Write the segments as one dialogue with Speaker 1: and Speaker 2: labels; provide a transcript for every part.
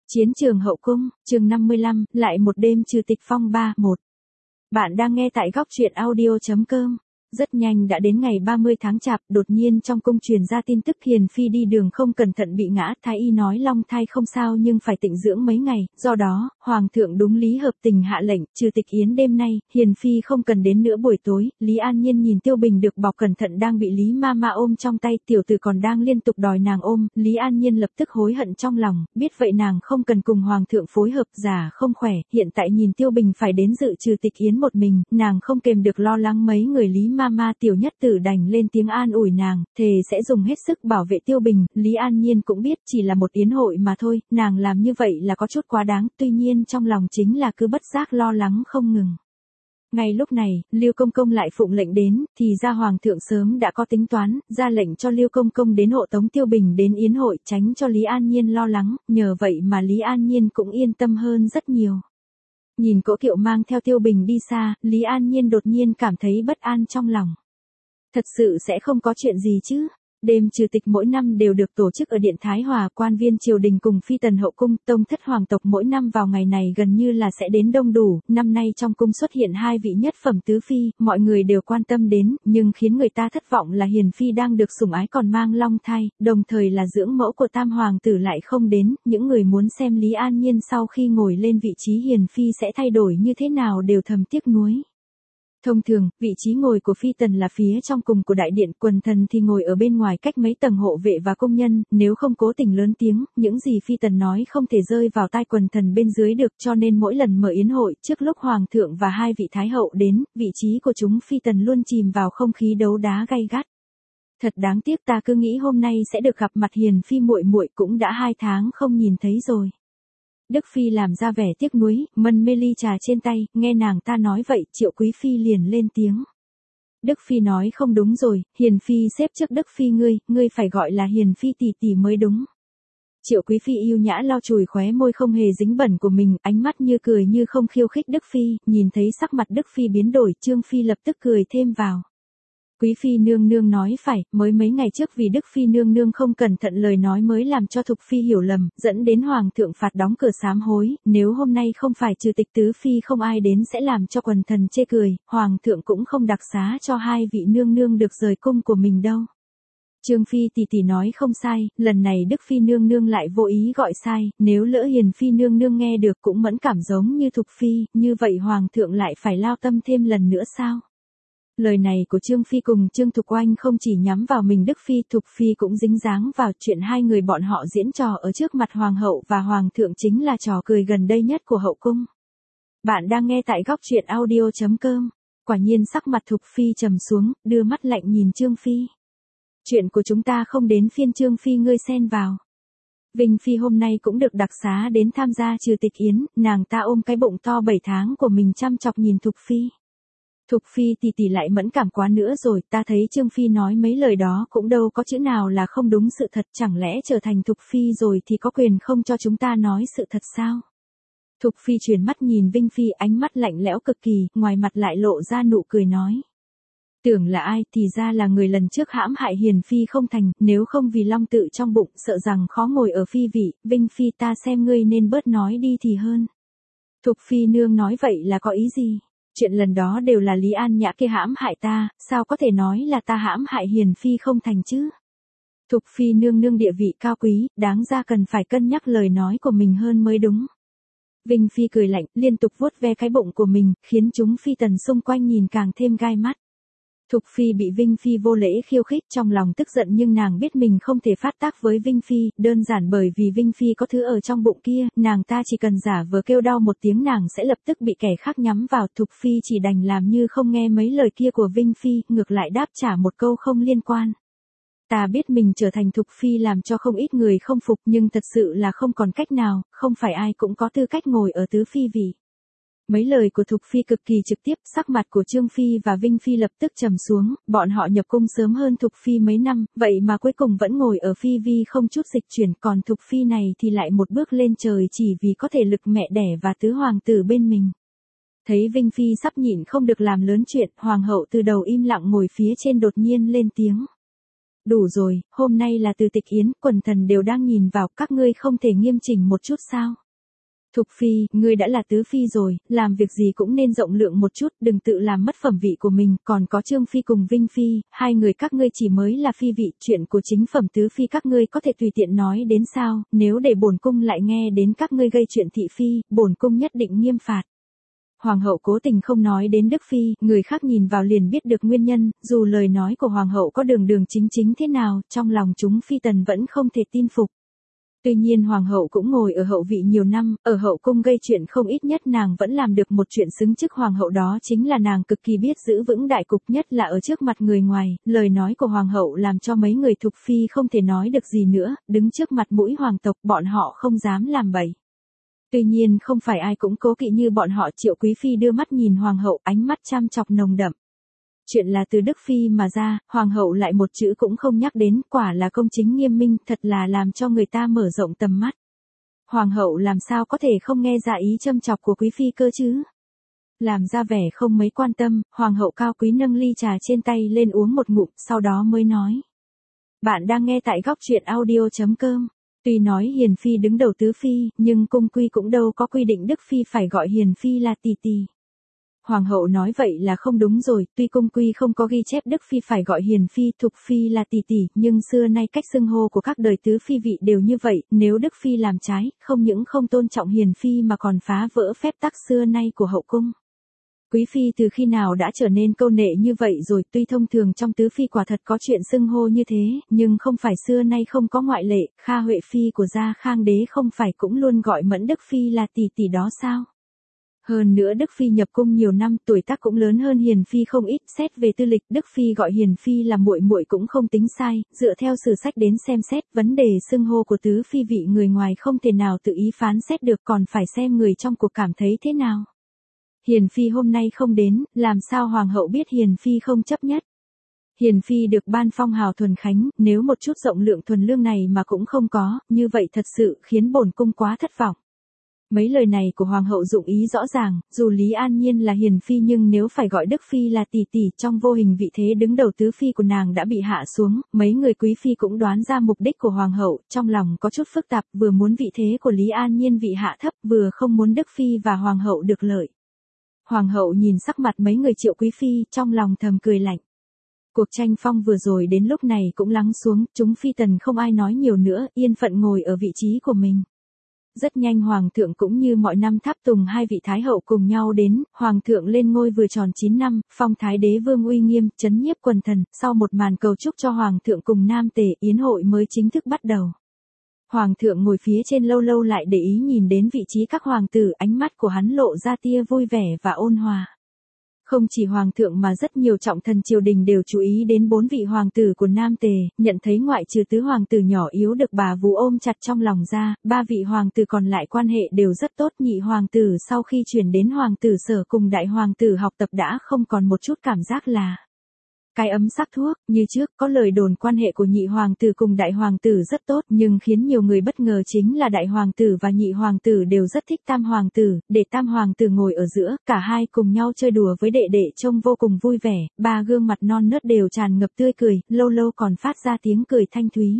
Speaker 1: Chiến trường hậu cung, chương 55, lại một đêm trừ tịch phong ba, 1. Bạn đang nghe tại góc truyện audio.com. Rất nhanh đã đến ngày 30 tháng Chạp, đột nhiên trong cung truyền ra tin tức Hiền Phi đi đường không cẩn thận bị ngã, thái y nói long thai không sao nhưng phải tịnh dưỡng mấy ngày, do đó, Hoàng thượng đúng lý hợp tình hạ lệnh, trừ tịch yến đêm nay, Hiền Phi không cần đến nữa buổi tối. Lý An Nhiên nhìn Tiêu Bình được bọc cẩn thận đang bị Lý Mama ôm trong tay, tiểu tử còn đang liên tục đòi nàng ôm, Lý An Nhiên lập tức hối hận trong lòng, biết vậy nàng không cần cùng Hoàng thượng phối hợp, già không khỏe, hiện tại nhìn Tiêu Bình phải đến dự trừ tịch yến một mình, nàng không kềm được lo lắng mấy người Lý Mama. Tiểu nhất tử đành lên tiếng an ủi nàng, thề sẽ dùng hết sức bảo vệ Tiêu Bình. Lý An Nhiên cũng biết chỉ là một yến hội mà thôi, nàng làm như vậy là có chút quá đáng, tuy nhiên trong lòng chính là cứ bất giác lo lắng không ngừng. Ngay lúc này, Lưu Công Công lại phụng lệnh đến, thì ra Hoàng thượng sớm đã có tính toán, ra lệnh cho Lưu Công Công đến hộ tống Tiêu Bình đến yến hội, tránh cho Lý An Nhiên lo lắng, nhờ vậy mà Lý An Nhiên cũng yên tâm hơn rất nhiều. Nhìn cỗ kiệu mang theo Tiêu Bình đi xa, Lý An Nhiên đột nhiên cảm thấy bất an trong lòng. Thật sự sẽ không có chuyện gì chứ? Đêm trừ tịch mỗi năm đều được tổ chức ở Điện Thái Hòa, quan viên triều đình cùng phi tần hậu cung, tông thất hoàng tộc mỗi năm vào ngày này gần như là sẽ đến đông đủ. Năm nay trong cung xuất hiện hai vị nhất phẩm tứ phi, mọi người đều quan tâm đến, nhưng khiến người ta thất vọng là Hiền Phi đang được sủng ái còn mang long thai, đồng thời là dưỡng mẫu của tam hoàng tử lại không đến. Những người muốn xem Lý An Nhiên sau khi ngồi lên vị trí Hiền Phi sẽ thay đổi như thế nào đều thầm tiếc nuối. Thông thường, vị trí ngồi của phi tần là phía trong cùng của đại điện, quần thần thì ngồi ở bên ngoài cách mấy tầng hộ vệ và công nhân, nếu không cố tình lớn tiếng, những gì phi tần nói không thể rơi vào tai quần thần bên dưới được, cho nên mỗi lần mở yến hội, trước lúc hoàng thượng và hai vị thái hậu đến, vị trí của chúng phi tần luôn chìm vào không khí đấu đá gay gắt. Thật đáng tiếc, ta cứ nghĩ hôm nay sẽ được gặp mặt Hiền Phi muội muội, cũng đã 2 tháng không nhìn thấy rồi. Đức Phi làm ra vẻ tiếc nuối, mân mê ly trà trên tay, nghe nàng ta nói vậy, Triệu Quý Phi liền lên tiếng. Đức Phi nói không đúng rồi, Hiền Phi xếp trước Đức Phi ngươi phải gọi là Hiền Phi tỷ tỷ mới đúng. Triệu Quý Phi yêu nhã lau chùi khóe môi không hề dính bẩn của mình, ánh mắt như cười như không khiêu khích Đức Phi, nhìn thấy sắc mặt Đức Phi biến đổi, Trương Phi lập tức cười thêm vào. Quý Phi nương nương nói phải, mới mấy ngày trước vì Đức Phi nương nương không cẩn thận lời nói mới làm cho Thục Phi hiểu lầm, dẫn đến Hoàng thượng phạt đóng cửa sám hối, nếu hôm nay không phải trừ tịch tứ Phi không ai đến sẽ làm cho quần thần chê cười, Hoàng thượng cũng không đặc xá cho hai vị nương nương được rời cung của mình đâu. Trương Phi tỷ tỷ nói không sai, lần này Đức Phi nương nương lại vô ý gọi sai, nếu lỡ Hiền Phi nương nương nghe được cũng mẫn cảm giống như Thục Phi, như vậy Hoàng thượng lại phải lao tâm thêm lần nữa sao? Lời này của Trương Phi cùng Trương Thục Oanh không chỉ nhắm vào mình Đức Phi, Thục Phi cũng dính dáng vào chuyện hai người bọn họ diễn trò ở trước mặt Hoàng hậu và Hoàng thượng chính là trò cười gần đây nhất của hậu cung. Bạn đang nghe tại góc truyện audio.com. Quả nhiên sắc mặt Thục Phi trầm xuống, đưa mắt lạnh nhìn Trương Phi. Chuyện của chúng ta không đến phiên Trương Phi ngươi xen vào. Vinh Phi hôm nay cũng được đặc xá đến tham gia trừ tịch yến, nàng ta ôm cái bụng to 7 tháng của mình chăm chọc nhìn Thục Phi. Thục Phi tỷ tỷ lại mẫn cảm quá nữa rồi, ta thấy Trương Phi nói mấy lời đó cũng đâu có chữ nào là không đúng sự thật, chẳng lẽ trở thành Thục Phi rồi thì có quyền không cho chúng ta nói sự thật sao? Thục Phi chuyển mắt nhìn Vinh Phi, ánh mắt lạnh lẽo cực kỳ, ngoài mặt lại lộ ra nụ cười nói. Tưởng là ai, thì ra là người lần trước hãm hại Hiền Phi không thành, nếu không vì long tự trong bụng, sợ rằng khó ngồi ở phi vị, Vinh Phi ta xem ngươi nên bớt nói đi thì hơn. Thục Phi nương nói vậy là có ý gì? Chuyện lần đó đều là Lý An Nhã kia hãm hại ta, sao có thể nói là ta hãm hại Hiền Phi không thành chứ? Thục Phi nương nương địa vị cao quý, đáng ra cần phải cân nhắc lời nói của mình hơn mới đúng. Vinh Phi cười lạnh, liên tục vuốt ve cái bụng của mình, khiến chúng phi tần xung quanh nhìn càng thêm gai mắt. Thục Phi bị Vinh Phi vô lễ khiêu khích, trong lòng tức giận nhưng nàng biết mình không thể phát tác với Vinh Phi, đơn giản bởi vì Vinh Phi có thứ ở trong bụng kia, nàng ta chỉ cần giả vờ kêu đau một tiếng nàng sẽ lập tức bị kẻ khác nhắm vào. Thục Phi chỉ đành làm như không nghe mấy lời kia của Vinh Phi, ngược lại đáp trả một câu không liên quan. Ta biết mình trở thành Thục Phi làm cho không ít người không phục nhưng thật sự là không còn cách nào, không phải ai cũng có tư cách ngồi ở tứ phi vị. Mấy lời của Thục Phi cực kỳ trực tiếp, sắc mặt của Trương Phi và Vinh Phi lập tức trầm xuống, bọn họ nhập cung sớm hơn Thục Phi mấy năm, vậy mà cuối cùng vẫn ngồi ở phi vi không chút dịch chuyển, còn Thục Phi này thì lại một bước lên trời chỉ vì có thể lực mẹ đẻ và tứ hoàng tử bên mình. Thấy Vinh Phi sắp nhịn không được làm lớn chuyện, hoàng hậu từ đầu im lặng ngồi phía trên đột nhiên lên tiếng. Đủ rồi, hôm nay là từ tịch yến, quần thần đều đang nhìn vào, các ngươi không thể nghiêm chỉnh một chút sao? Thục phi, ngươi đã là tứ phi rồi, làm việc gì cũng nên rộng lượng một chút, đừng tự làm mất phẩm vị của mình, còn có Trương phi cùng Vinh phi, hai người các ngươi chỉ mới là phi vị, chuyện của chính phẩm tứ phi các ngươi có thể tùy tiện nói đến sao, nếu để bổn cung lại nghe đến các ngươi gây chuyện thị phi, bổn cung nhất định nghiêm phạt. Hoàng hậu cố tình không nói đến Đức phi, người khác nhìn vào liền biết được nguyên nhân, dù lời nói của hoàng hậu có đường đường chính chính thế nào, trong lòng chúng phi tần vẫn không thể tin phục. Tuy nhiên hoàng hậu cũng ngồi ở hậu vị nhiều năm, ở hậu cung gây chuyện không ít nhất nàng vẫn làm được một chuyện xứng chức hoàng hậu, đó chính là nàng cực kỳ biết giữ vững đại cục, nhất là ở trước mặt người ngoài, lời nói của hoàng hậu làm cho mấy người thục phi không thể nói được gì nữa, đứng trước mặt mũi hoàng tộc bọn họ không dám làm bậy. Tuy nhiên không phải ai cũng cố kỵ như bọn họ. Triệu Quý Phi đưa mắt nhìn hoàng hậu, ánh mắt chăm chọc nồng đậm. Chuyện là từ Đức Phi mà ra, hoàng hậu lại một chữ cũng không nhắc đến, quả là công chính nghiêm minh, thật là làm cho người ta mở rộng tầm mắt. Hoàng hậu làm sao có thể không nghe ra ý châm chọc của Quý Phi cơ chứ? Làm ra vẻ không mấy quan tâm, hoàng hậu cao quý nâng ly trà trên tay lên uống một ngụm, sau đó mới nói. Bạn đang nghe tại góc truyện audio.com. Tuy nói Hiền Phi đứng đầu tứ phi, nhưng cung quy cũng đâu có quy định Đức Phi phải gọi Hiền Phi là tỷ tỷ. Hoàng hậu nói vậy là không đúng rồi, tuy cung quy không có ghi chép Đức Phi phải gọi Hiền Phi, Thục Phi là tỷ tỷ, nhưng xưa nay cách xưng hô của các đời tứ phi vị đều như vậy, nếu Đức Phi làm trái, không những không tôn trọng Hiền Phi mà còn phá vỡ phép tắc xưa nay của hậu cung. Quý Phi từ khi nào đã trở nên câu nệ như vậy rồi, tuy thông thường trong tứ phi quả thật có chuyện xưng hô như thế, nhưng không phải xưa nay không có ngoại lệ, Kha Huệ Phi của Gia Khang Đế không phải cũng luôn gọi Mẫn Đức Phi là tỷ tỷ đó sao? Hơn nữa Đức Phi nhập cung nhiều năm, tuổi tác cũng lớn hơn Hiền Phi không ít, xét về tư lịch, Đức Phi gọi Hiền Phi là muội muội cũng không tính sai, dựa theo sử sách đến xem xét, vấn đề xưng hô của tứ phi vị người ngoài không thể nào tự ý phán xét được, còn phải xem người trong cuộc cảm thấy thế nào. Hiền Phi hôm nay không đến, làm sao hoàng hậu biết Hiền Phi không chấp nhất? Hiền Phi được ban phong hào thuần khánh, nếu một chút rộng lượng thuần lương này mà cũng không có, như vậy thật sự khiến bổn cung quá thất vọng. Mấy lời này của hoàng hậu dụng ý rõ ràng, dù Lý An Nhiên là Hiền Phi nhưng nếu phải gọi Đức Phi là tỷ tỷ, trong vô hình vị thế đứng đầu tứ phi của nàng đã bị hạ xuống, mấy người quý phi cũng đoán ra mục đích của hoàng hậu, trong lòng có chút phức tạp, vừa muốn vị thế của Lý An Nhiên vị hạ thấp, vừa không muốn Đức Phi và hoàng hậu được lợi. Hoàng hậu nhìn sắc mặt mấy người Triệu Quý Phi, trong lòng thầm cười lạnh. Cuộc tranh phong vừa rồi đến lúc này cũng lắng xuống, chúng phi tần không ai nói nhiều nữa, yên phận ngồi ở vị trí của mình. Rất nhanh hoàng thượng cũng như mọi năm tháp tùng hai vị thái hậu cùng nhau đến, hoàng thượng lên ngôi vừa tròn 9 năm, phong thái đế vương uy nghiêm, trấn nhiếp quần thần, sau một màn cầu chúc cho hoàng thượng cùng nam tề, yến hội mới chính thức bắt đầu. Hoàng thượng ngồi phía trên lâu lâu lại để ý nhìn đến vị trí các hoàng tử, ánh mắt của hắn lộ ra tia vui vẻ và ôn hòa. Không chỉ hoàng thượng mà rất nhiều trọng thần triều đình đều chú ý đến 4 vị hoàng tử của Nam Tề, nhận thấy ngoại trừ tứ hoàng tử nhỏ yếu được bà vú ôm chặt trong lòng ra, 3 vị hoàng tử còn lại quan hệ đều rất tốt. Nhị hoàng tử sau khi chuyển đến hoàng tử Sở cùng đại hoàng tử học tập đã không còn một chút cảm giác là cái ấm sắc thuốc, như trước có lời đồn quan hệ của nhị hoàng tử cùng đại hoàng tử rất tốt, nhưng khiến nhiều người bất ngờ chính là đại hoàng tử và nhị hoàng tử đều rất thích tam hoàng tử, để tam hoàng tử ngồi ở giữa, cả hai cùng nhau chơi đùa với đệ đệ trông vô cùng vui vẻ, ba gương mặt non nớt đều tràn ngập tươi cười, lâu lâu còn phát ra tiếng cười thanh thúy.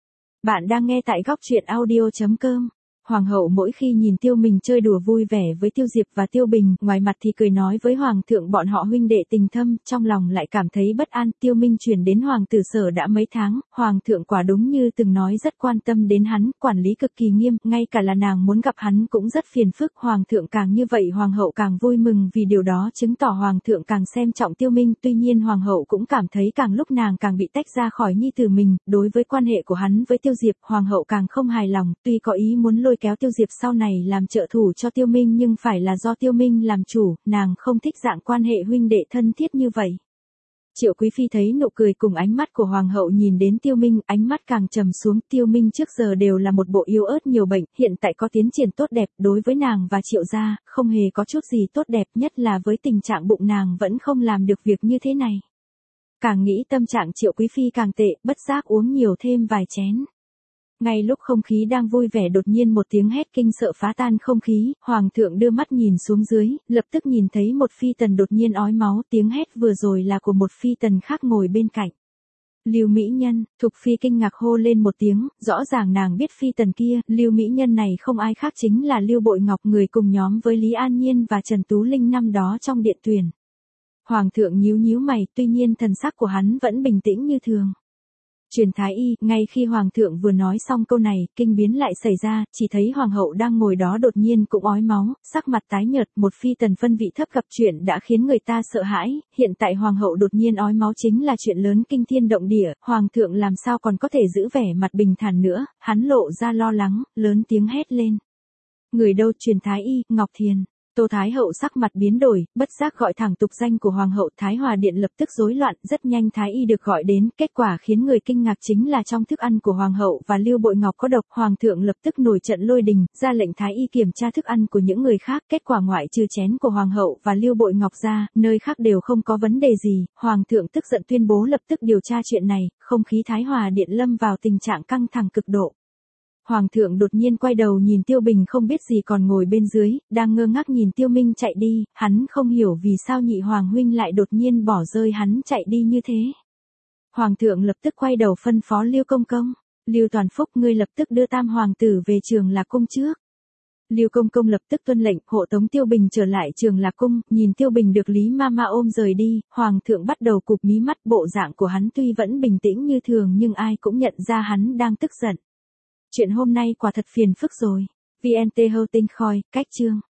Speaker 1: Bạn đang nghe tại góc truyện audio.com. Hoàng hậu mỗi khi nhìn Tiêu Mình chơi đùa vui vẻ với Tiêu Diệp và Tiêu Bình, ngoài mặt thì cười nói với hoàng thượng bọn họ huynh đệ tình thâm, trong lòng lại cảm thấy bất an. Tiêu Minh chuyển đến hoàng tử Sở đã mấy tháng, hoàng thượng quả đúng như từng nói rất quan tâm đến hắn, quản lý cực kỳ nghiêm, ngay cả là nàng muốn gặp hắn cũng rất phiền phức. Hoàng thượng càng như vậy hoàng hậu càng vui mừng, vì điều đó chứng tỏ hoàng thượng càng xem trọng Tiêu Minh. Tuy nhiên hoàng hậu cũng cảm thấy càng lúc nàng càng bị tách ra khỏi nhi tử mình, đối với quan hệ của hắn với Tiêu Diệp, hoàng hậu càng không hài lòng, tuy có ý muốn lôi kéo Tiêu Diệp sau này làm trợ thủ cho Tiêu Minh nhưng phải là do Tiêu Minh làm chủ, nàng không thích dạng quan hệ huynh đệ thân thiết như vậy. Triệu Quý Phi thấy nụ cười cùng ánh mắt của hoàng hậu nhìn đến Tiêu Minh, ánh mắt càng trầm xuống. Tiêu Minh trước giờ đều là một bộ yếu ớt nhiều bệnh, hiện tại có tiến triển tốt đẹp, đối với nàng và Triệu gia, không hề có chút gì tốt đẹp, nhất là với tình trạng bụng nàng vẫn không làm được việc như thế này. Càng nghĩ tâm trạng Triệu Quý Phi càng tệ, bất giác uống nhiều thêm vài chén. Ngay lúc không khí đang vui vẻ đột nhiên một tiếng hét kinh sợ phá tan không khí, hoàng thượng đưa mắt nhìn xuống dưới, lập tức nhìn thấy một phi tần đột nhiên ói máu, tiếng hét vừa rồi là của một phi tần khác ngồi bên cạnh. Lưu Mỹ Nhân, Thục Phi kinh ngạc hô lên một tiếng, rõ ràng nàng biết phi tần kia, Lưu Mỹ Nhân này không ai khác chính là Lưu Bội Ngọc, người cùng nhóm với Lý An Nhiên và Trần Tú Linh năm đó trong điện tuyển. Hoàng thượng nhíu nhíu mày, tuy nhiên thần sắc của hắn vẫn bình tĩnh như thường. Truyền thái y, ngay khi hoàng thượng vừa nói xong câu này, kinh biến lại xảy ra, chỉ thấy hoàng hậu đang ngồi đó đột nhiên cũng ói máu, sắc mặt tái nhợt, một phi tần phân vị thấp gặp chuyện đã khiến người ta sợ hãi, hiện tại hoàng hậu đột nhiên ói máu chính là chuyện lớn kinh thiên động địa, hoàng thượng làm sao còn có thể giữ vẻ mặt bình thản nữa, hắn lộ ra lo lắng, lớn tiếng hét lên. Người đâu? Truyền thái y, Ngọc Thiền. Tô Thái Hậu sắc mặt biến đổi, bất giác gọi thẳng tục danh của Hoàng hậu. Thái Hòa Điện lập tức rối loạn, rất nhanh Thái Y được gọi đến, kết quả khiến người kinh ngạc chính là trong thức ăn của Hoàng hậu và Lưu Bội Ngọc có độc. Hoàng thượng lập tức nổi trận lôi đình, ra lệnh Thái Y kiểm tra thức ăn của những người khác, kết quả ngoại trừ chén của Hoàng hậu và Lưu Bội Ngọc ra, nơi khác đều không có vấn đề gì. Hoàng thượng tức giận tuyên bố lập tức điều tra chuyện này, không khí Thái Hòa Điện lâm vào tình trạng căng thẳng cực độ. Hoàng thượng đột nhiên quay đầu nhìn Tiêu Bình không biết gì còn ngồi bên dưới, đang ngơ ngác nhìn Tiêu Minh chạy đi, hắn không hiểu vì sao nhị hoàng huynh lại đột nhiên bỏ rơi hắn chạy đi như thế. Hoàng thượng lập tức quay đầu phân phó Lưu Công Công, Lưu Toàn Phúc ngươi lập tức đưa tam hoàng tử về Trường Lạc Cung trước. Lưu Công Công lập tức tuân lệnh, hộ tống Tiêu Bình trở lại Trường Lạc Cung, nhìn Tiêu Bình được Lý Mama ôm rời đi, Hoàng thượng bắt đầu cụp mí mắt, bộ dạng của hắn tuy vẫn bình tĩnh như thường nhưng ai cũng nhận ra hắn đang tức giận. Chuyện hôm nay quả thật phiền phức rồi. VNT Hosting Khoi, cách chương.